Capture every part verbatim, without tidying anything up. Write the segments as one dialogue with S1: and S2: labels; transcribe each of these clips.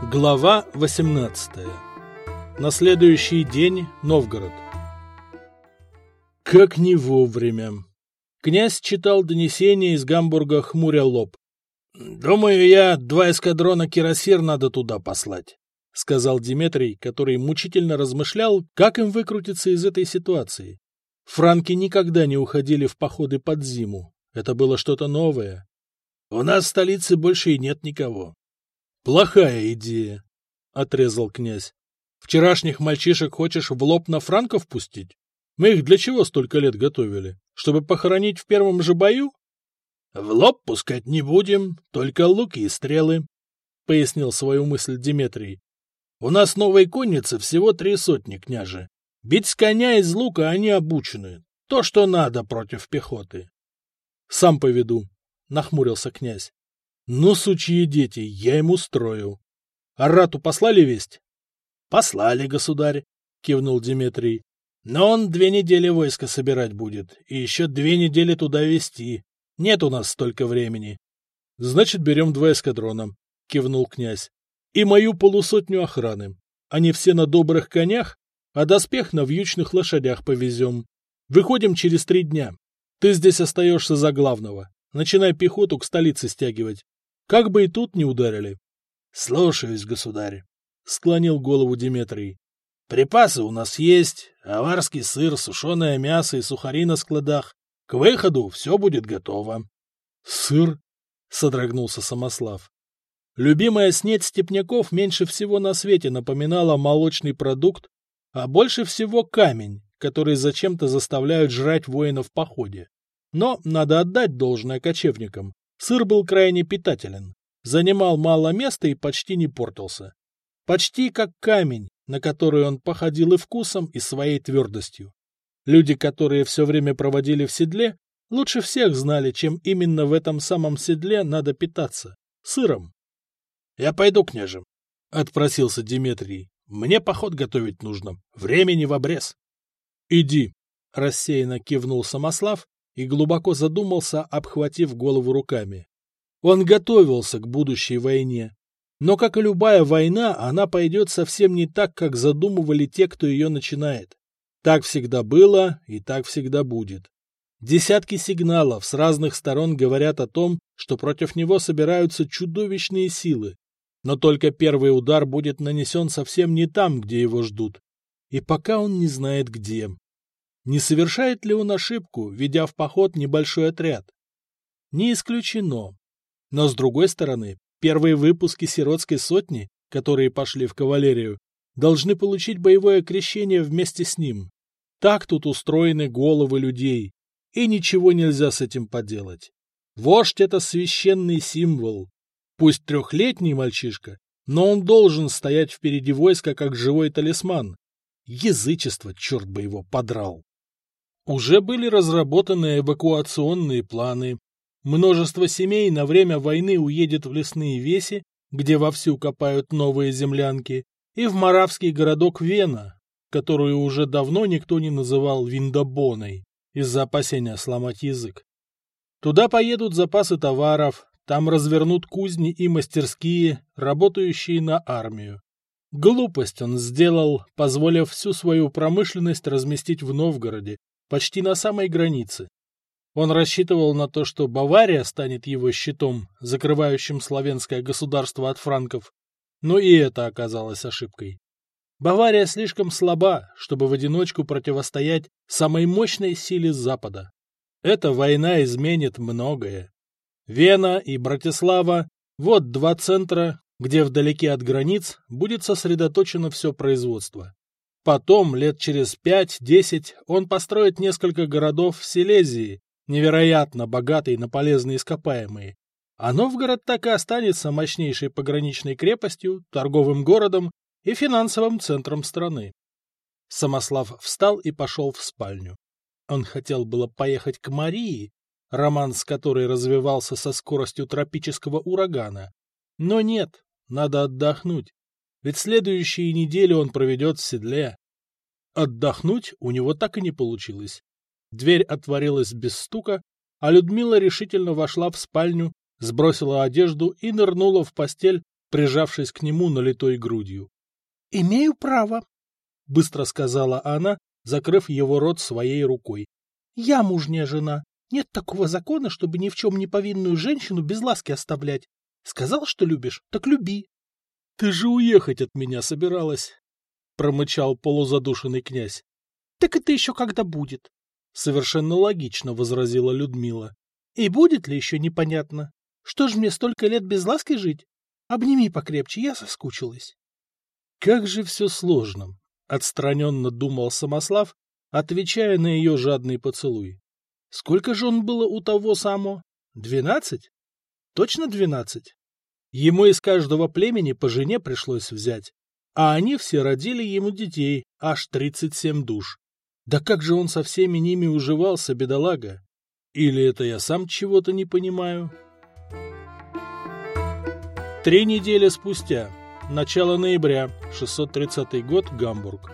S1: Глава восемнадцатая. На следующий день Новгород. Как не вовремя. Князь читал донесение из Гамбурга, хмуря лоб. «Думаю я, два эскадрона кирасир надо туда послать», — сказал Дмитрий, который мучительно размышлял, как им выкрутиться из этой ситуации. Франки никогда не уходили в походы под зиму. Это было что-то новое. «У нас в столице больше и нет никого». «Плохая идея», — отрезал князь. «Вчерашних мальчишек хочешь в лоб на франков пустить? Мы их для чего столько лет готовили? Чтобы похоронить в первом же бою?» «В лоб пускать не будем, только луки и стрелы», — пояснил свою мысль Дмитрий. «У нас новой конницы всего три сотни, княже. Бить с коня из лука они обучены. То, что надо против пехоты». «Сам поведу», — нахмурился князь. «Ну, сучьи дети, я им устрою. Арату послали весть?» «Послали, государь», — кивнул Дмитрий. «Но он две недели войска собирать будет, и еще две недели туда везти. Нет у нас столько времени». «Значит, берем два эскадрона», — кивнул князь. «И мою полусотню охраны. Они все на добрых конях, а доспех на вьючных лошадях повезем. Выходим через три дня. Ты здесь остаешься за главного. Начинай пехоту к столице стягивать. Как бы и тут не ударили». «Слушаюсь, государь», — склонил голову Дмитрий. «Припасы у нас есть, аварский сыр, сушеное мясо и сухари на складах. К выходу все будет готово». «Сыр?» — содрогнулся Самослав. Любимая снеть степняков меньше всего на свете напоминала молочный продукт, а больше всего камень, который зачем-то заставляют жрать воинов в походе. Но надо отдать должное кочевникам. Сыр был крайне питателен, занимал мало места и почти не портился. Почти как камень, на который он походил и вкусом, и своей твердостью. Люди, которые все время проводили в седле, лучше всех знали, чем именно в этом самом седле надо питаться — сыром. «Я пойду, княже», — отпросился Дмитрий. «Мне поход готовить нужно, времени в обрез». «Иди», — рассеянно кивнул Самослав и глубоко задумался, обхватив голову руками. Он готовился к будущей войне. Но, как и любая война, она пойдет совсем не так, как задумывали те, кто ее начинает. Так всегда было и так всегда будет. Десятки сигналов с разных сторон говорят о том, что против него собираются чудовищные силы. Но только первый удар будет нанесен совсем не там, где его ждут. И пока он не знает где. Не совершает ли он ошибку, ведя в поход небольшой отряд? Не исключено. Но, с другой стороны, первые выпуски сиротской сотни, которые пошли в кавалерию, должны получить боевое крещение вместе с ним. Так тут устроены головы людей, и ничего нельзя с этим поделать. Вождь — это священный символ. Пусть трехлетний мальчишка, но он должен стоять впереди войска как живой талисман. Язычество, черт бы его подрал. Уже были разработаны эвакуационные планы. Множество семей на время войны уедет в лесные веси, где вовсю копают новые землянки, и в моравский городок Вена, которую уже давно никто не называл Виндобоной, из-за опасения сломать язык. Туда поедут запасы товаров, там развернут кузни и мастерские, работающие на армию. Глупость он сделал, позволив всю свою промышленность разместить в Новгороде, почти на самой границе. Он рассчитывал на то, что Бавария станет его щитом, закрывающим славянское государство от франков, но и это оказалось ошибкой. Бавария слишком слаба, чтобы в одиночку противостоять самой мощной силе Запада. Эта война изменит многое. Вена и Братислава — вот два центра, где вдалеке от границ будет сосредоточено все производство. Потом, лет через пять-десять, он построит несколько городов в Силезии, невероятно богатые на полезные ископаемые. А Новгород так и останется мощнейшей пограничной крепостью, торговым городом и финансовым центром страны. Самослав встал и пошел в спальню. Он хотел было поехать к Марии, роман с которой развивался со скоростью тропического урагана. Но нет, надо отдохнуть. Ведь следующие недели он проведет в седле. Отдохнуть у него так и не получилось. Дверь отворилась без стука, а Людмила решительно вошла в спальню, сбросила одежду и нырнула в постель, прижавшись к нему налитой грудью. — Имею право, — быстро сказала она, закрыв его рот своей рукой. — Я мужняя жена. Нет такого закона, чтобы ни в чем не повинную женщину без ласки оставлять. Сказал, что любишь, так люби. — Ты же уехать от меня собиралась, — промычал полузадушенный князь. — Так это еще когда будет, — совершенно логично возразила Людмила. — И будет ли еще непонятно. Что ж мне столько лет без ласки жить? Обними покрепче, я соскучилась. Как же все сложно, — отстраненно думал Самослав, отвечая на ее жадный поцелуй. Сколько же он было у того само? Двенадцать? Точно двенадцать? Ему из каждого племени по жене пришлось взять, а они все родили ему детей, аж тридцать семь душ. Да как же он со всеми ними уживался, бедолага? Или это я сам чего-то не понимаю? Три недели спустя, начало ноября, шестьсот тридцатый год, Гамбург.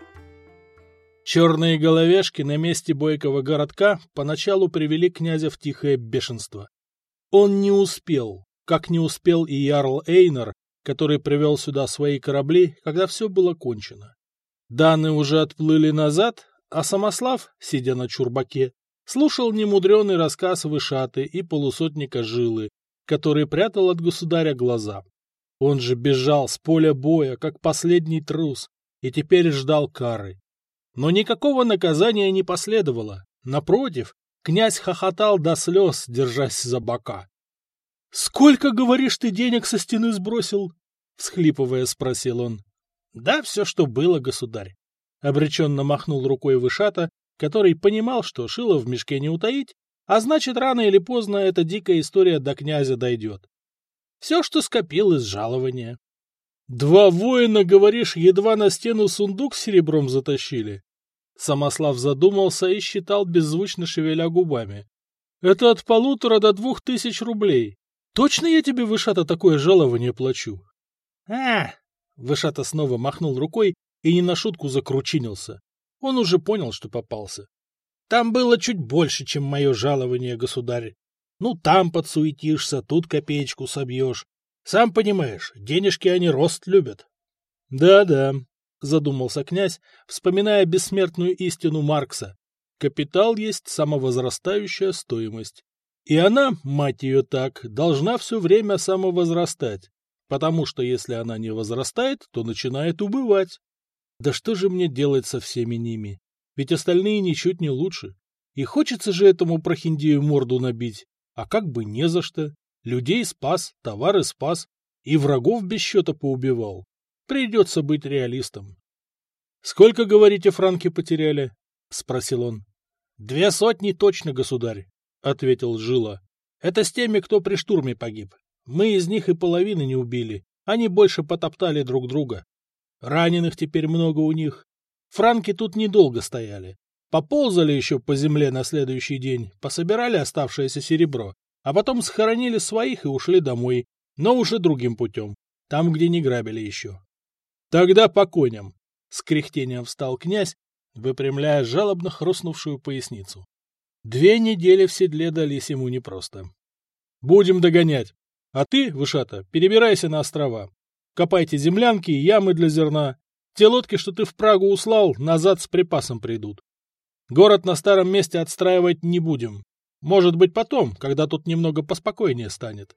S1: Черные головешки на месте бойкого городка поначалу привели князя в тихое бешенство. Он не успел, как не успел и ярл Эйнар, который привел сюда свои корабли, когда все было кончено. Даны уже отплыли назад, а Самослав, сидя на чурбаке, слушал немудреный рассказ Вышаты и полусотника Жилы, который прятал от государя глаза. Он же бежал с поля боя, как последний трус, и теперь ждал кары. Но никакого наказания не последовало. Напротив, князь хохотал до слез, держась за бока. — Сколько, говоришь, ты денег со стены сбросил? — всхлипывая спросил он. — Да, все, что было, государь. Обреченно махнул рукой Вышата, который понимал, что шило в мешке не утаить, а значит, рано или поздно эта дикая история до князя дойдет. Все, что скопил из жалования. — Два воина, говоришь, едва на стену сундук с серебром затащили? Самослав задумался и считал, беззвучно шевеля губами. — Это от полутора до двух тысяч рублей. Точно я тебе, Вышата, такое жалование плачу? — А! — Вышата снова махнул рукой и не на шутку закручинился. Он уже понял, что попался. — Там было чуть больше, чем мое жалование, государь. Ну, там подсуетишься, тут копеечку собьешь. Сам понимаешь, денежки они рост любят. Да — Да-да, — задумался князь, вспоминая бессмертную истину Маркса. Капитал есть самовозрастающая стоимость. И она, мать ее так, должна все время самовозрастать, потому что если она не возрастает, то начинает убывать. Да что же мне делать со всеми ними? Ведь остальные ничуть не лучше. И хочется же этому прохиндею морду набить. А как бы не за что. Людей спас, товары спас, и врагов без счета поубивал. Придется быть реалистом. — Сколько, говорите, франки потеряли? — спросил он. — Две сотни точно, государь, — ответил Жила. — Это с теми, кто при штурме погиб. Мы из них и половины не убили. Они больше потоптали друг друга. Раненых теперь много у них. Франки тут недолго стояли. Поползали еще по земле на следующий день, пособирали оставшееся серебро, а потом схоронили своих и ушли домой, но уже другим путем, там, где не грабили еще. — Тогда по коням! — с кряхтением встал князь, выпрямляя жалобно хрустнувшую поясницу. Две недели в седле дались ему непросто. — Будем догонять. А ты, Вышата, перебирайся на острова. Копайте землянки и ямы для зерна. Те лодки, что ты в Прагу услал, назад с припасом придут. Город на старом месте отстраивать не будем. Может быть, потом, когда тут немного поспокойнее станет.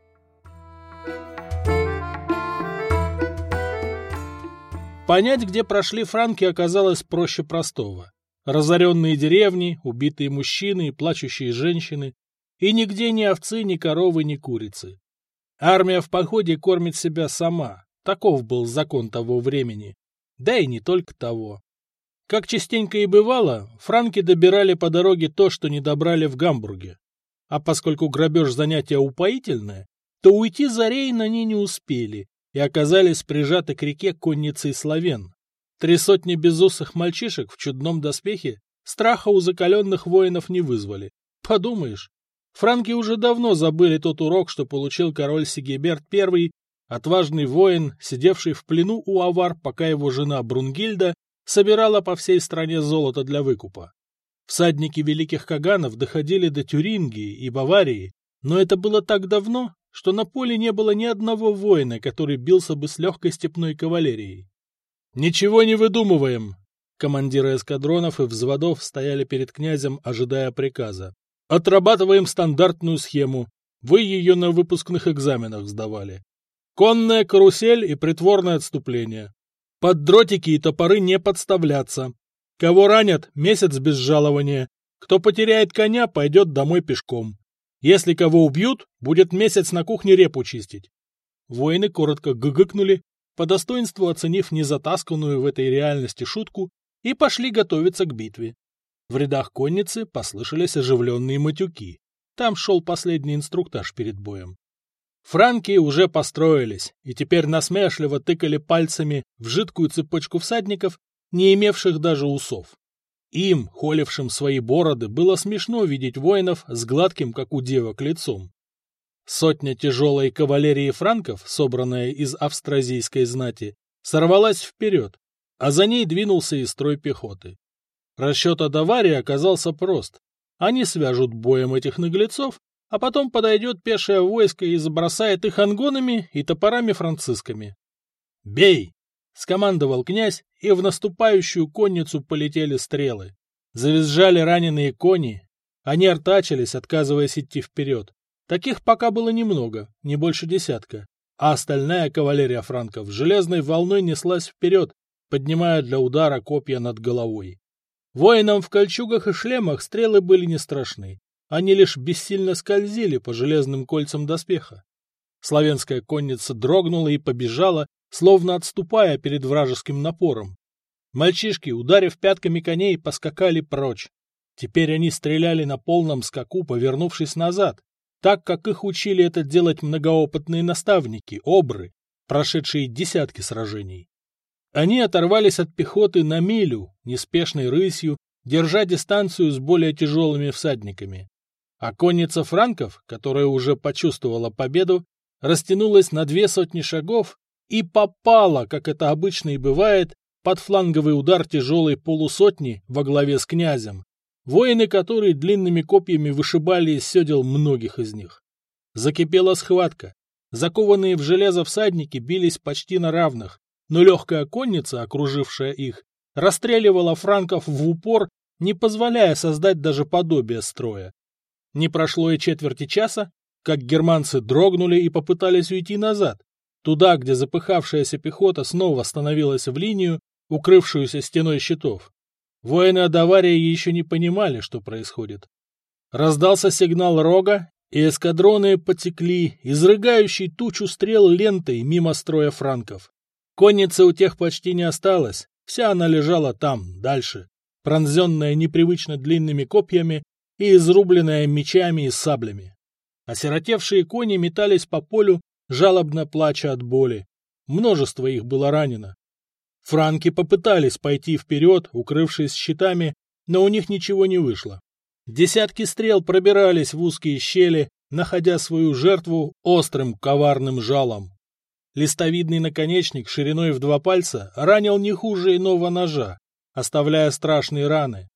S1: Понять, где прошли франки, оказалось проще простого. Разоренные деревни, убитые мужчины и плачущие женщины, и нигде ни овцы, ни коровы, ни курицы. Армия в походе кормит себя сама, таков был закон того времени, да и не только того. Как частенько и бывало, франки добирали по дороге то, что не добрали в Гамбурге. А поскольку грабеж занятие упоительное, то уйти за Рейн они не успели и оказались прижаты к реке конницей славян. Три сотни безусых мальчишек в чудном доспехе страха у закаленных воинов не вызвали. Подумаешь, франки уже давно забыли тот урок, что получил король Сигиберт Первый, отважный воин, сидевший в плену у авар, пока его жена Брунгильда собирала по всей стране золото для выкупа. Всадники великих каганов доходили до Тюрингии и Баварии, но это было так давно, что на поле не было ни одного воина, который бился бы с легкой степной кавалерией. «Ничего не выдумываем!» Командиры эскадронов и взводов стояли перед князем, ожидая приказа. «Отрабатываем стандартную схему. Вы ее на выпускных экзаменах сдавали. Конная карусель и притворное отступление. Под дротики и топоры не подставляться. Кого ранят, месяц без жалования. Кто потеряет коня, пойдет домой пешком. Если кого убьют, будет месяц на кухне репу чистить». Воины коротко гыгыкнули, по достоинству оценив незатасканную в этой реальности шутку, и пошли готовиться к битве. В рядах конницы послышались оживленные матюки. Там шел последний инструктаж перед боем. Франки уже построились, и теперь насмешливо тыкали пальцами в жидкую цепочку всадников, не имевших даже усов. Им, холившим свои бороды, было смешно видеть воинов с гладким, как у девок, лицом. Сотня тяжелой кавалерии франков, собранная из австразийской знати, сорвалась вперед, а за ней двинулся и строй пехоты. Расчет Адаварии оказался прост. Они свяжут боем этих наглецов, а потом подойдет пешее войско и забросает их ангонами и топорами-францисками. «Бей!» — скомандовал князь, и в наступающую конницу полетели стрелы. Завизжали раненые кони, они артачились, отказываясь идти вперед. Таких пока было немного, не больше десятка, а остальная кавалерия франков железной волной неслась вперед, поднимая для удара копья над головой. Воинам в кольчугах и шлемах стрелы были не страшны, они лишь бессильно скользили по железным кольцам доспеха. Славянская конница дрогнула и побежала, словно отступая перед вражеским напором. Мальчишки, ударив пятками коней, поскакали прочь. Теперь они стреляли на полном скаку, повернувшись назад, так как их учили это делать многоопытные наставники, обры, прошедшие десятки сражений. Они оторвались от пехоты на милю, неспешной рысью, держа дистанцию с более тяжелыми всадниками. А конница франков, которая уже почувствовала победу, растянулась на две сотни шагов и попала, как это обычно и бывает, под фланговый удар тяжелой полусотни во главе с князем, воины которые длинными копьями вышибали из седел многих из них. Закипела схватка. Закованные в железо всадники бились почти на равных, но легкая конница, окружившая их, расстреливала франков в упор, не позволяя создать даже подобие строя. Не прошло и четверти часа, как германцы дрогнули и попытались уйти назад, туда, где запыхавшаяся пехота снова становилась в линию, укрывшуюся стеной щитов. Воины Адаварии еще не понимали, что происходит. Раздался сигнал рога, и эскадроны потекли, изрыгающей тучу стрел лентой мимо строя франков. Конницы у тех почти не осталось, вся она лежала там, дальше, пронзенная непривычно длинными копьями и изрубленная мечами и саблями. Осиротевшие кони метались по полю, жалобно плача от боли. Множество их было ранено. Франки попытались пойти вперед, укрывшись щитами, но у них ничего не вышло. Десятки стрел пробирались в узкие щели, находя свою жертву острым коварным жалом. Листовидный наконечник шириной в два пальца ранил не хуже иного ножа, оставляя страшные раны.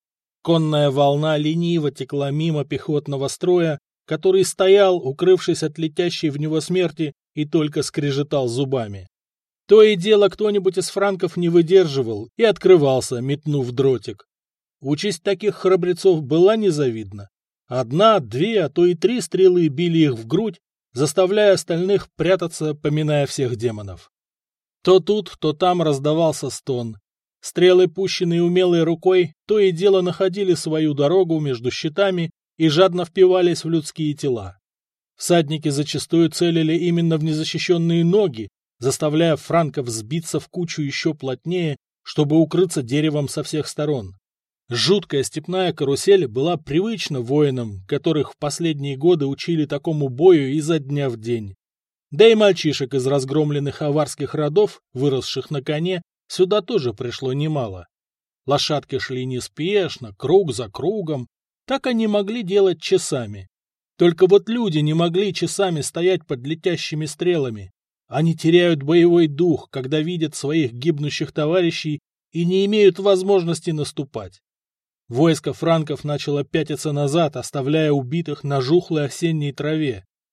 S1: Конная волна лениво текла мимо пехотного строя, который стоял, укрывшись от летящей в него смерти, и только скрежетал зубами. То и дело кто-нибудь из франков не выдерживал и открывался, метнув дротик. Участь таких храбрецов была незавидна. Одна, две, а то и три стрелы били их в грудь, заставляя остальных прятаться, поминая всех демонов. То тут, то там раздавался стон. Стрелы, пущенные умелой рукой, то и дело находили свою дорогу между щитами и жадно впивались в людские тела. Всадники зачастую целили именно в незащищенные ноги, заставляя франков сбиться в кучу еще плотнее, чтобы укрыться деревом со всех сторон. Жуткая степная карусель была привычна воинам, которых в последние годы учили такому бою изо дня в день. Да и мальчишек из разгромленных аварских родов, выросших на коне, сюда тоже пришло немало. Лошадки шли неспешно, круг за кругом, так они могли делать часами. Только вот люди не могли часами стоять под летящими стрелами. Они теряют боевой дух, когда видят своих гибнущих товарищей и не имеют возможности наступать. Войско франков начало пятиться назад, оставляя убитых на жухлой осенней траве.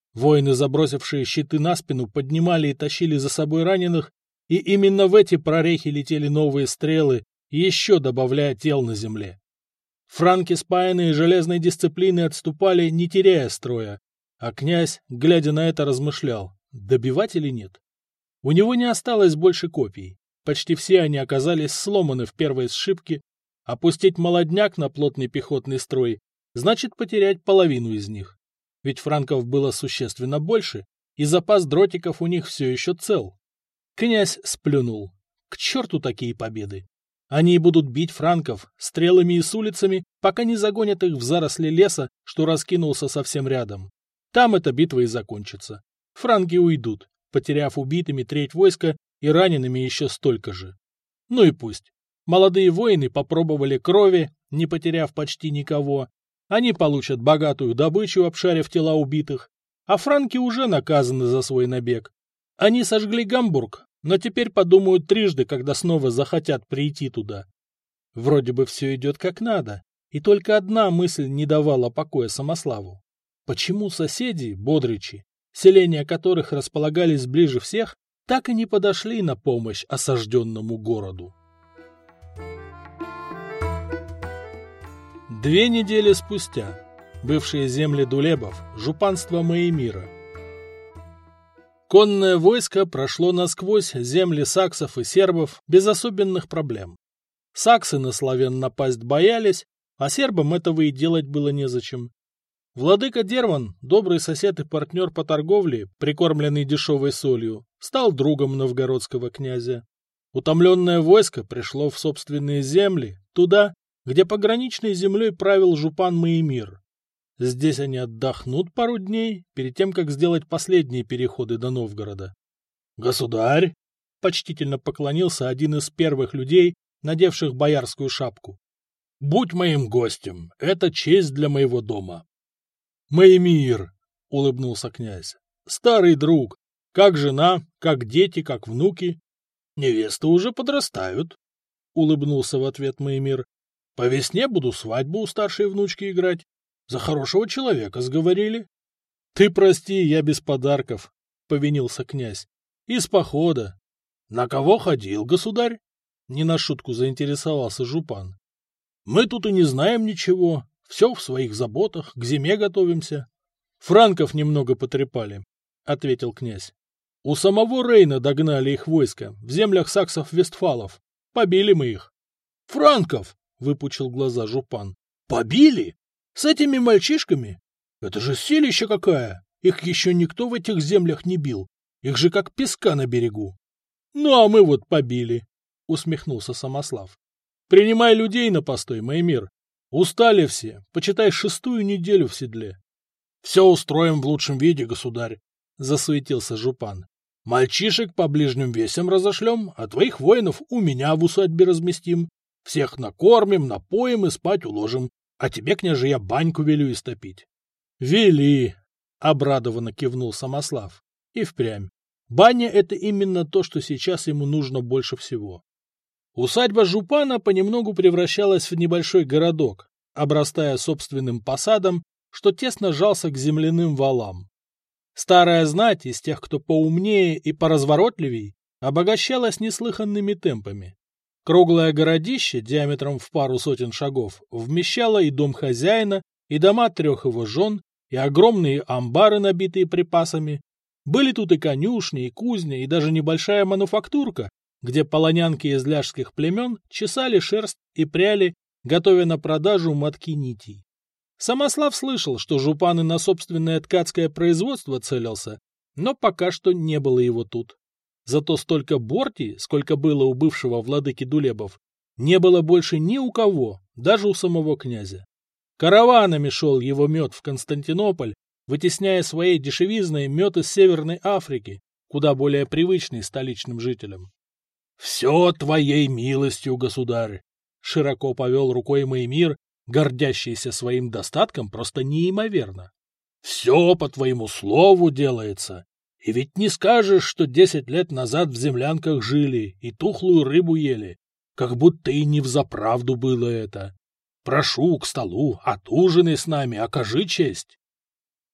S1: Воины, забросившие щиты на спину, поднимали и тащили за собой раненых, и именно в эти прорехи летели новые стрелы, еще добавляя тел на земле. Франки, спаянные железной дисциплиной, отступали, не теряя строя, а князь, глядя на это, размышлял, добивать или нет. У него не осталось больше копий, почти все они оказались сломаны в первой сшибке, а пустить молодняк на плотный пехотный строй значит потерять половину из них. Ведь франков было существенно больше, и запас дротиков у них все еще цел. Князь сплюнул. К черту такие победы! Они будут бить франков стрелами и с улицами, пока не загонят их в заросли леса, что раскинулся совсем рядом. Там эта битва и закончится. Франки уйдут, потеряв убитыми треть войска и ранеными еще столько же. Ну и пусть. Молодые воины попробовали крови, не потеряв почти никого. Они получат богатую добычу, обшарив тела убитых. А франки уже наказаны за свой набег. Они сожгли Гамбург, но теперь подумают трижды, когда снова захотят прийти туда. Вроде бы все идет как надо, и только одна мысль не давала покоя Самославу. Почему соседи, бодричи, селения которых располагались ближе всех, так и не подошли на помощь осажденному городу? Две недели спустя. Бывшие земли дулебов, жупанство Моемира. Конное войско прошло насквозь земли саксов и сербов без особенных проблем. Саксы на славян напасть боялись, а сербам этого и делать было незачем. Владыка Дерван, добрый сосед и партнер по торговле, прикормленный дешевой солью, стал другом новгородского князя. Утомленное войско пришло в собственные земли, туда, где пограничной землей правил жупан Моемир. Здесь они отдохнут пару дней, перед тем, как сделать последние переходы до Новгорода. «Государь!» — почтительно поклонился один из первых людей, надевших боярскую шапку. «Будь моим гостем, это честь для моего дома». «Моемир!» — улыбнулся князь. «Старый друг, как жена, как дети, как внуки. Невесты уже подрастают», — улыбнулся в ответ Моемир. «По весне буду свадьбу у старшей внучки играть. За хорошего человека сговорили». — Ты прости, я без подарков, — повинился князь. — Из похода. — На кого ходил, государь? — не на шутку заинтересовался жупан. — Мы тут и не знаем ничего, все в своих заботах, к зиме готовимся. — Франков немного потрепали, — ответил князь. — У самого Рейна догнали их войско в землях саксов-вестфалов. Побили мы их. — Франков! — выпучил глаза жупан. — Побили? С этими мальчишками? Это же силища какая! Их еще никто в этих землях не бил. Их же как песка на берегу. Ну, а мы вот побили, — усмехнулся Самослав. Принимай людей на постой, Моемир. Устали все, почитай шестую неделю в седле. Все устроим в лучшем виде, государь, — засуетился жупан. Мальчишек по ближним весям разошлем, а твоих воинов у меня в усадьбе разместим. Всех накормим, напоим и спать уложим. А тебе, княже, я баньку велю истопить. — Вели! — обрадованно кивнул Самослав. И впрямь. Баня — это именно то, что сейчас ему нужно больше всего. Усадьба жупана понемногу превращалась в небольшой городок, обрастая собственным посадом, что тесно жался к земляным валам. Старая знать из тех, кто поумнее и поразворотливей, обогащалась неслыханными темпами. Круглое городище диаметром в пару сотен шагов вмещало и дом хозяина, и дома трех его жен, и огромные амбары, набитые припасами. Были тут и конюшни, и кузня, и даже небольшая мануфактурка, где полонянки из ляжских племен чесали шерсть и пряли, готовя на продажу мотки нитей. Самослав слышал, что жупан и на собственное ткацкое производство целился, но пока что не было его тут. Зато столько борти, сколько было у бывшего владыки Дулебов, не было больше ни у кого, даже у самого князя. Караванами шел его мед в Константинополь, вытесняя своей дешевизной мед из Северной Африки, куда более привычный столичным жителям. — Все твоей милостью, государь! — широко повел рукой Моемир, гордящийся своим достатком просто неимоверно. — Все по твоему слову делается. И ведь не скажешь, что десять лет назад в землянках жили и тухлую рыбу ели, как будто и не взаправду было это. Прошу к столу, отужинай с нами, окажи честь.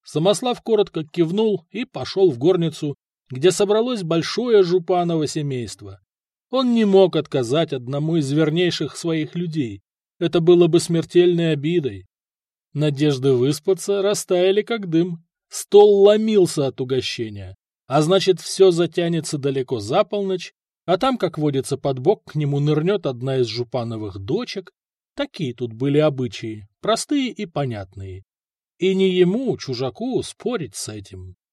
S1: Самослав коротко кивнул и пошел в горницу, где собралось большое жупаново семейство. Он не мог отказать одному из вернейших своих людей. Это было бы смертельной обидой. Надежды выспаться растаяли как дым. Стол ломился от угощения. А значит, все затянется далеко за полночь, а там, как водится, под бок к нему нырнет одна из жупановых дочек. Такие тут были обычаи, простые и понятные. И не ему, чужаку, спорить с этим.